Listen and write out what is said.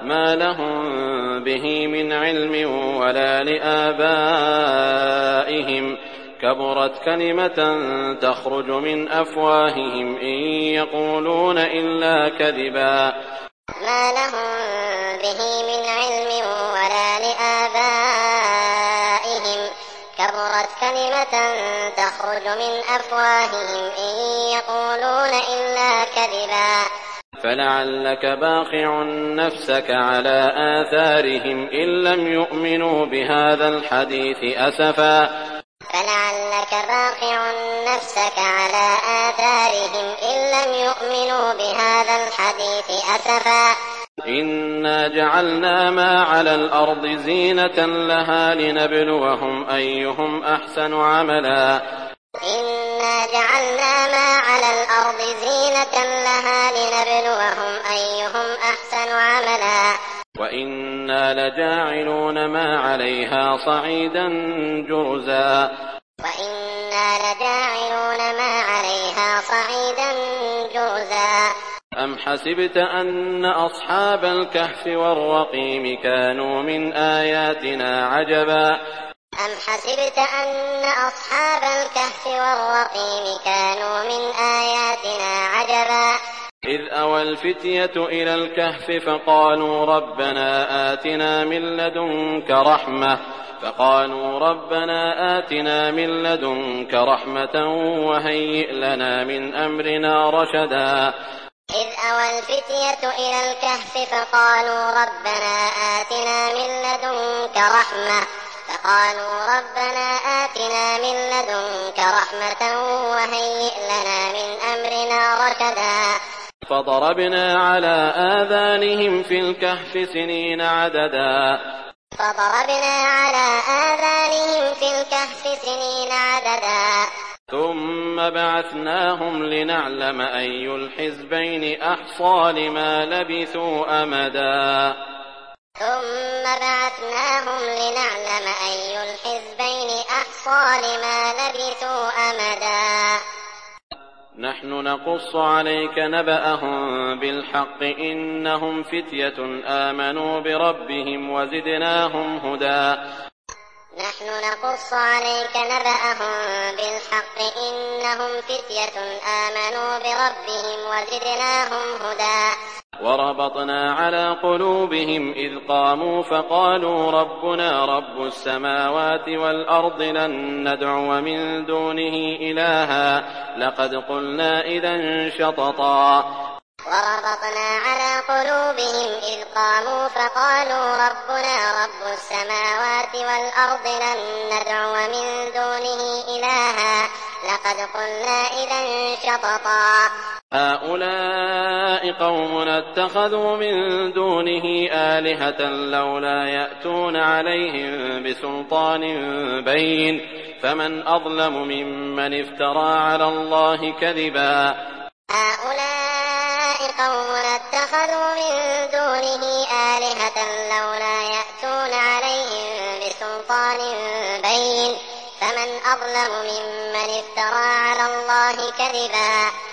ما لهم به من علم ولا لآبائهم كبرت كلمة تخرج من أفواههم إن يقولون إلا كذبا ما لهم به من علم ولا لآبائهم كبرت كلمة تخرج من أفواههم إن يقولون إلا كذبا فلعلك باخع نفسك على آثارهم إن لم يؤمنوا بهذا الحديث أسفا فلعلك باخع نفسك على آثارهم إن لم يؤمنوا بهذا الحديث أسفا إنا جعلنا ما على الأرض زينة لها لنبلوهم أيهم أحسن عملا إنا جعلنا ما على الأرض زينة لها لنبلوهم أيهم أحسن عملا وإنا لجاعلون ما عليها صعيدا جرزا وإنا لجاعلون ما عليها صعيدا جرزا أم حسبت أن أصحاب الكهف والرقيم كانوا من آياتنا عجبا أم حسبت أن أصحاب الكهف والرقيم كانوا من آياتنا عجبا إذ أوى الفتية إلى الكهف فقالوا ربنا آتنا من لدنك رحمة وهيئ لنا من أمرنا رشدا إذ أوى الفتية إلى الكهف فقالوا ربنا آتنا من لدنك رحمة وهيئ لنا من أمرنا رشدا فضربنا على آذانهم في الكهف سنين عددا ثم بعثناهم لنعلم أي الحزبين أحصى لما لبثوا أمدا نحن نقص عليك نبأهم بالحق إنهم فتية آمنوا بربهم وزدناهم هدى وربطنا على قلوبهم إذ قاموا فقالوا ربنا رب السماوات والأرض لن ندعو من دونه إلها لقد قلنا إذا شططا وربطنا على قلوبهم إذ قاموا فقالوا ربنا رب السماوات والأرض لن ندعو من دونه إلها لقد قلنا إذا شططا هؤلاء قومنا اتخذوا من دونه آلهة لولا يأتون عليهم بسلطان بين فمن أظلم ممن افترى على الله كذبا هؤلاء قومنا اتخذوا من دونه آلهة لولا يأتون عليهم بسلطان بين فمن أظلم ممن افترى على الله كذبا